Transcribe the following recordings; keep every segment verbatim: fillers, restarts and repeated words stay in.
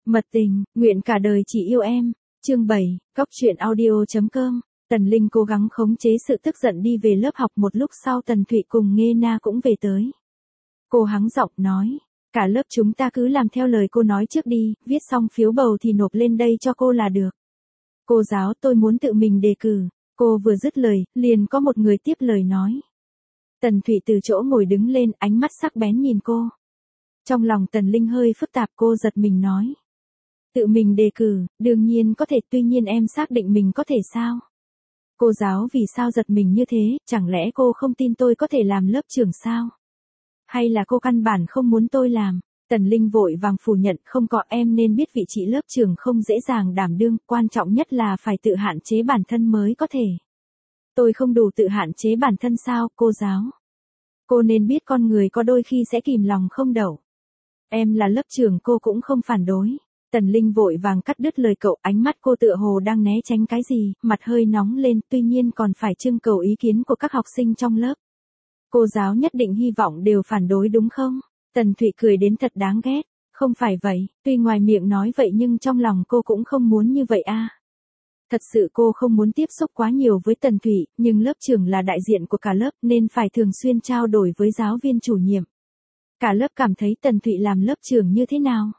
Mật tình, nguyện cả đời chỉ yêu em. Chương bảy, Cóc truyện audio.com. Tần Linh cố gắng khống chế sự tức giận đi về lớp học. Một lúc sau Tần Thụy cùng Nghê Na cũng về tới. Cô hắng giọng nói, cả lớp chúng ta cứ làm theo lời cô nói trước đi, viết xong phiếu bầu thì nộp lên đây cho cô là được. Cô giáo, tôi muốn tự mình đề cử. Cô vừa dứt lời, liền có một người tiếp lời nói. Tần Thụy từ chỗ ngồi đứng lên, ánh mắt sắc bén nhìn cô. Trong lòng Tần Linh hơi phức tạp, cô giật mình nói. Tự mình đề cử, đương nhiên có thể, tuy nhiên em xác định mình có thể sao? Cô giáo vì sao giật mình như thế, chẳng lẽ cô không tin tôi có thể làm lớp trưởng sao? Hay là cô căn bản không muốn tôi làm? Tần Linh vội vàng phủ nhận, không có, em nên biết vị trí lớp trưởng không dễ dàng đảm đương, quan trọng nhất là phải tự hạn chế bản thân mới có thể. Tôi không đủ tự hạn chế bản thân sao, cô giáo? Cô nên biết con người có đôi khi sẽ kìm lòng không đậu. Em là lớp trưởng cô cũng không phản đối. Tần Linh vội vàng cắt đứt lời cậu, ánh mắt cô tựa hồ đang né tránh cái gì, mặt hơi nóng lên, tuy nhiên còn phải trưng cầu ý kiến của các học sinh trong lớp. Cô giáo nhất định hy vọng đều phản đối đúng không? Tần Thụy cười đến thật đáng ghét. Không phải vậy, tuy ngoài miệng nói vậy nhưng trong lòng cô cũng không muốn như vậy a. Thật sự cô không muốn tiếp xúc quá nhiều với Tần Thụy, nhưng lớp trưởng là đại diện của cả lớp nên phải thường xuyên trao đổi với giáo viên chủ nhiệm. Cả lớp cảm thấy Tần Thụy làm lớp trưởng như thế nào?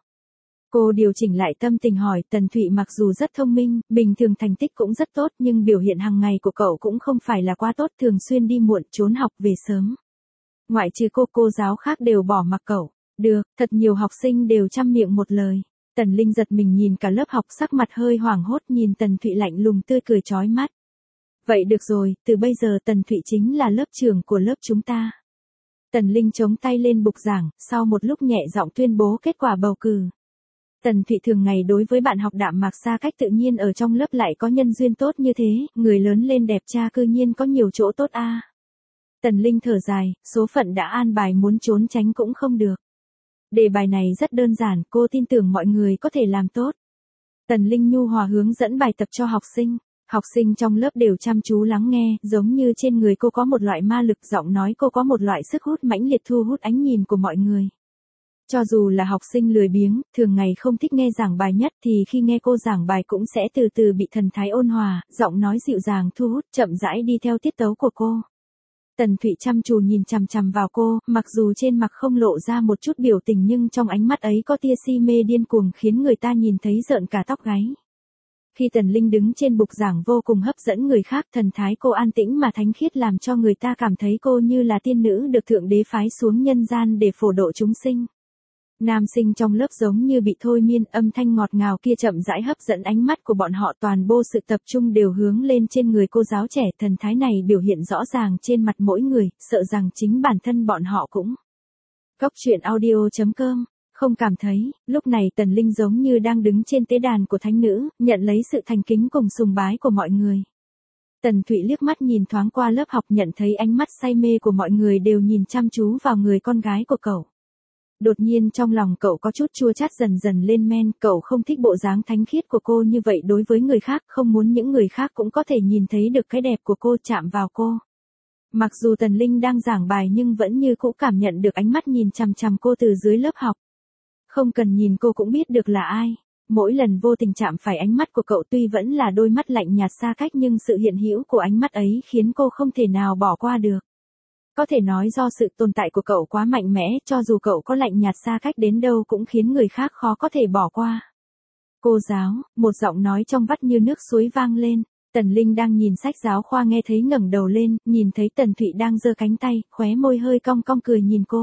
Cô điều chỉnh lại tâm tình hỏi, Tần Thụy mặc dù rất thông minh, bình thường thành tích cũng rất tốt nhưng biểu hiện hàng ngày của cậu cũng không phải là quá tốt, thường xuyên đi muộn, trốn học về sớm. Ngoại trừ cô, cô giáo khác đều bỏ mặc cậu. Được, thật nhiều học sinh đều chăm miệng một lời. Tần Linh giật mình nhìn cả lớp học, sắc mặt hơi hoảng hốt, nhìn Tần Thụy lạnh lùng tươi cười chói mắt. Vậy được rồi, từ bây giờ Tần Thụy chính là lớp trưởng của lớp chúng ta. Tần Linh chống tay lên bục giảng, sau một lúc nhẹ giọng tuyên bố kết quả bầu cử. Tần Thụy thường ngày đối với bạn học đạm mạc xa cách, tự nhiên ở trong lớp lại có nhân duyên tốt như thế, người lớn lên đẹp cha cư nhiên có nhiều chỗ tốt a. À. Tần Linh thở dài, số phận đã an bài, muốn trốn tránh cũng không được. Đề bài này rất đơn giản, cô tin tưởng mọi người có thể làm tốt. Tần Linh nhu hòa hướng dẫn bài tập cho học sinh. Học sinh trong lớp đều chăm chú lắng nghe, giống như trên người cô có một loại ma lực, giọng nói cô có một loại sức hút mãnh liệt thu hút ánh nhìn của mọi người. Cho dù là học sinh lười biếng, thường ngày không thích nghe giảng bài nhất thì khi nghe cô giảng bài cũng sẽ từ từ bị thần thái ôn hòa, giọng nói dịu dàng thu hút, chậm rãi đi theo tiết tấu của cô. Tần Thụy chăm chú nhìn chằm chằm vào cô, mặc dù trên mặt không lộ ra một chút biểu tình nhưng trong ánh mắt ấy có tia si mê điên cuồng khiến người ta nhìn thấy rợn cả tóc gáy. Khi Tần Linh đứng trên bục giảng vô cùng hấp dẫn người khác, thần thái cô an tĩnh mà thánh khiết làm cho người ta cảm thấy cô như là tiên nữ được Thượng Đế phái xuống nhân gian để phổ độ chúng sinh. Nam sinh trong lớp giống như bị thôi miên, âm thanh ngọt ngào kia chậm rãi hấp dẫn ánh mắt của bọn họ, toàn bộ sự tập trung đều hướng lên trên người cô giáo trẻ, thần thái này biểu hiện rõ ràng trên mặt mỗi người, sợ rằng chính bản thân bọn họ cũng. Cóc truyện audio.com, không cảm thấy, lúc này Tần Linh giống như đang đứng trên tế đàn của thánh nữ, nhận lấy sự thành kính cùng sùng bái của mọi người. Tần Thụy liếc mắt nhìn thoáng qua lớp học, nhận thấy ánh mắt say mê của mọi người đều nhìn chăm chú vào người con gái của cậu. Đột nhiên trong lòng cậu có chút chua chát dần dần lên men, cậu không thích bộ dáng thánh khiết của cô như vậy đối với người khác, không muốn những người khác cũng có thể nhìn thấy được cái đẹp của cô, chạm vào cô. Mặc dù Tần Linh đang giảng bài nhưng vẫn như cũ cảm nhận được ánh mắt nhìn chằm chằm cô từ dưới lớp học. Không cần nhìn cô cũng biết được là ai. Mỗi lần vô tình chạm phải ánh mắt của cậu, tuy vẫn là đôi mắt lạnh nhạt xa cách nhưng sự hiện hữu của ánh mắt ấy khiến cô không thể nào bỏ qua được. Có thể nói do sự tồn tại của cậu quá mạnh mẽ, cho dù cậu có lạnh nhạt xa cách đến đâu cũng khiến người khác khó có thể bỏ qua. Cô giáo, một giọng nói trong vắt như nước suối vang lên. Tần Linh đang nhìn sách giáo khoa nghe thấy ngẩng đầu lên, nhìn thấy Tần Thụy đang giơ cánh tay, khóe môi hơi cong cong cười nhìn cô.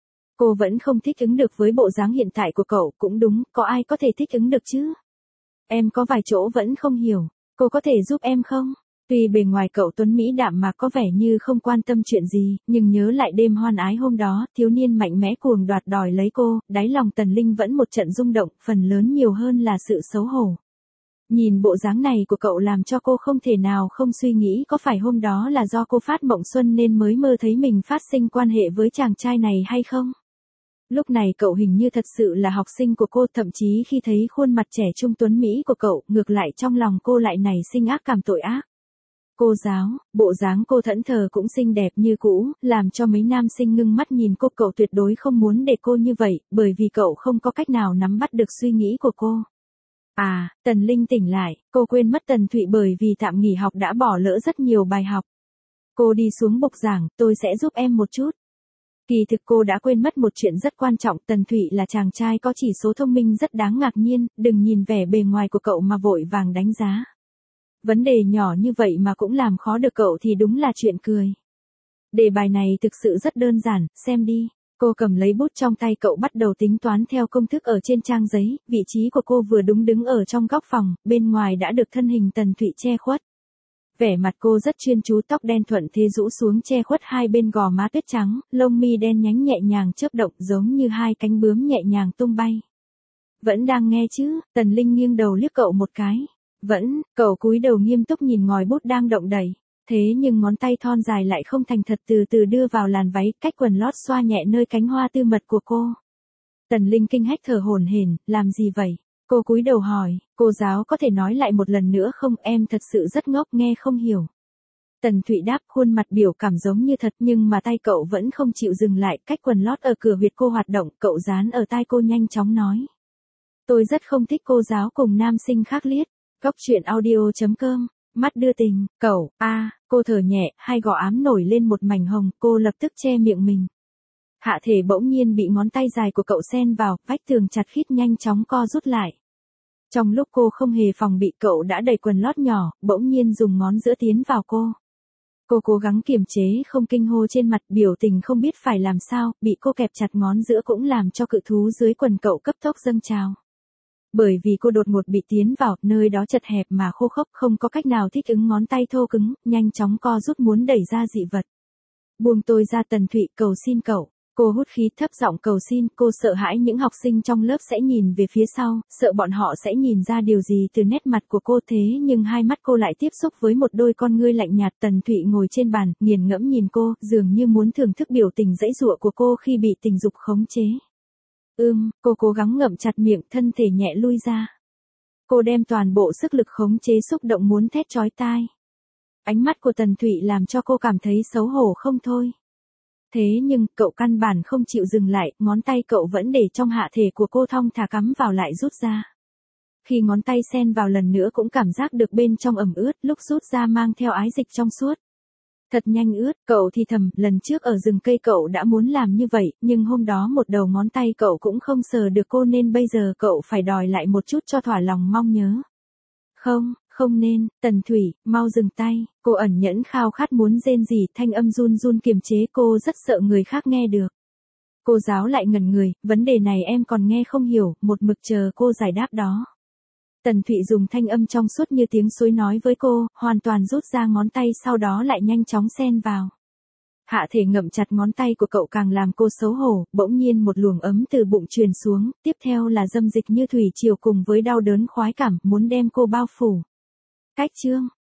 Cô vẫn không thích ứng được với bộ dáng hiện tại của cậu, cũng đúng, có ai có thể thích ứng được chứ? Em có vài chỗ vẫn không hiểu, cô có thể giúp em không? Tuy bề ngoài cậu tuấn mỹ đạm mà có vẻ như không quan tâm chuyện gì, nhưng nhớ lại đêm hoan ái hôm đó, thiếu niên mạnh mẽ cuồng đoạt đòi lấy cô, đáy lòng Tần Linh vẫn một trận rung động, phần lớn nhiều hơn là sự xấu hổ. Nhìn bộ dáng này của cậu làm cho cô không thể nào không suy nghĩ có phải hôm đó là do cô phát mộng xuân nên mới mơ thấy mình phát sinh quan hệ với chàng trai này hay không? Lúc này cậu hình như thật sự là học sinh của cô, thậm chí khi thấy khuôn mặt trẻ trung tuấn mỹ của cậu, ngược lại trong lòng cô lại nảy sinh ác cảm tội ác. Cô giáo, bộ dáng cô thẫn thờ cũng xinh đẹp như cũ, làm cho mấy nam sinh ngưng mắt nhìn cô. Cậu tuyệt đối không muốn để cô như vậy, bởi vì cậu không có cách nào nắm bắt được suy nghĩ của cô. À, Tần Linh tỉnh lại, cô quên mất Tần Thụy bởi vì tạm nghỉ học đã bỏ lỡ rất nhiều bài học. Cô đi xuống bục giảng, tôi sẽ giúp em một chút. Kỳ thực cô đã quên mất một chuyện rất quan trọng, Tần Thụy là chàng trai có chỉ số thông minh rất đáng ngạc nhiên, đừng nhìn vẻ bề ngoài của cậu mà vội vàng đánh giá. Vấn đề nhỏ như vậy mà cũng làm khó được cậu thì đúng là chuyện cười. Đề bài này thực sự rất đơn giản, xem đi. Cô cầm lấy bút trong tay cậu bắt đầu tính toán theo công thức ở trên trang giấy, vị trí của cô vừa đúng đứng ở trong góc phòng, bên ngoài đã được thân hình Tần Thụy che khuất. Vẻ mặt cô rất chuyên chú, tóc đen thuận thế rũ xuống che khuất hai bên gò má tuyết trắng, lông mi đen nhánh nhẹ nhàng chớp động giống như hai cánh bướm nhẹ nhàng tung bay. Vẫn đang nghe chứ? Tần Linh nghiêng đầu liếc cậu một cái. Vẫn, cậu cúi đầu nghiêm túc nhìn ngòi bút đang động đẩy. Thế nhưng ngón tay thon dài lại không thành thật từ từ đưa vào làn váy, cách quần lót xoa nhẹ nơi cánh hoa tư mật của cô. Tần Linh kinh hách thở hổn hển, làm gì vậy? Cô cúi đầu hỏi, cô giáo có thể nói lại một lần nữa không, em thật sự rất ngốc nghe không hiểu. Tần Thụy đáp, khuôn mặt biểu cảm giống như thật nhưng mà tay cậu vẫn không chịu dừng lại, cách quần lót ở cửa huyệt cô hoạt động, cậu dán ở tai cô nhanh chóng nói. Tôi rất không thích cô giáo cùng nam sinh khác liếc. Góc truyện audio chấm com, mắt đưa tình, cậu, a, à, cô thở nhẹ, hai gò ám nổi lên một mảnh hồng, cô lập tức che miệng mình. Hạ thể bỗng nhiên bị ngón tay dài của cậu xen vào, vách tường chặt khít nhanh chóng co rút lại. Trong lúc cô không hề phòng bị, cậu đã đẩy quần lót nhỏ, bỗng nhiên dùng ngón giữa tiến vào cô. Cô cố gắng kiềm chế không kinh hô trên mặt, biểu tình không biết phải làm sao, bị cô kẹp chặt ngón giữa cũng làm cho cự thú dưới quần cậu cấp tốc dâng trào. Bởi vì cô đột ngột bị tiến vào, nơi đó chật hẹp mà khô khốc, không có cách nào thích ứng, ngón tay thô cứng, nhanh chóng co rút muốn đẩy ra dị vật. Buông tôi ra. Tần Thụy, cầu xin cậu. Cô hút khí thấp giọng cầu xin, cô sợ hãi những học sinh trong lớp sẽ nhìn về phía sau, sợ bọn họ sẽ nhìn ra điều gì từ nét mặt của cô, thế nhưng hai mắt cô lại tiếp xúc với một đôi con ngươi lạnh nhạt. Tần Thụy ngồi trên bàn, nghiền ngẫm nhìn cô, dường như muốn thưởng thức biểu tình giãy giụa của cô khi bị tình dục khống chế. Ưm, cô cố gắng ngậm chặt miệng, thân thể nhẹ lui ra. Cô đem toàn bộ sức lực khống chế xúc động muốn thét chói tai. Ánh mắt của Tần Thụy làm cho cô cảm thấy xấu hổ không thôi. Thế nhưng, cậu căn bản không chịu dừng lại, ngón tay cậu vẫn để trong hạ thể của cô thong thả cắm vào lại rút ra. Khi ngón tay xen vào lần nữa cũng cảm giác được bên trong ẩm ướt, lúc rút ra mang theo ái dịch trong suốt. Thật nhanh ướt, cậu thì thầm, lần trước ở rừng cây cậu đã muốn làm như vậy, nhưng hôm đó một đầu ngón tay cậu cũng không sờ được cô nên bây giờ cậu phải đòi lại một chút cho thỏa lòng mong nhớ. Không, không nên, Tần Thủy, mau dừng tay, cô ẩn nhẫn khao khát muốn rên rỉ, thanh âm run run kiềm chế, cô rất sợ người khác nghe được. Cô giáo lại ngẩn người, vấn đề này em còn nghe không hiểu, một mực chờ cô giải đáp đó. Tần Thụy dùng thanh âm trong suốt như tiếng suối nói với cô, hoàn toàn rút ra ngón tay sau đó lại nhanh chóng xen vào. Hạ thể ngậm chặt ngón tay của cậu càng làm cô xấu hổ, bỗng nhiên một luồng ấm từ bụng truyền xuống, tiếp theo là dâm dịch như thủy triều cùng với đau đớn khoái cảm muốn đem cô bao phủ. Cách chương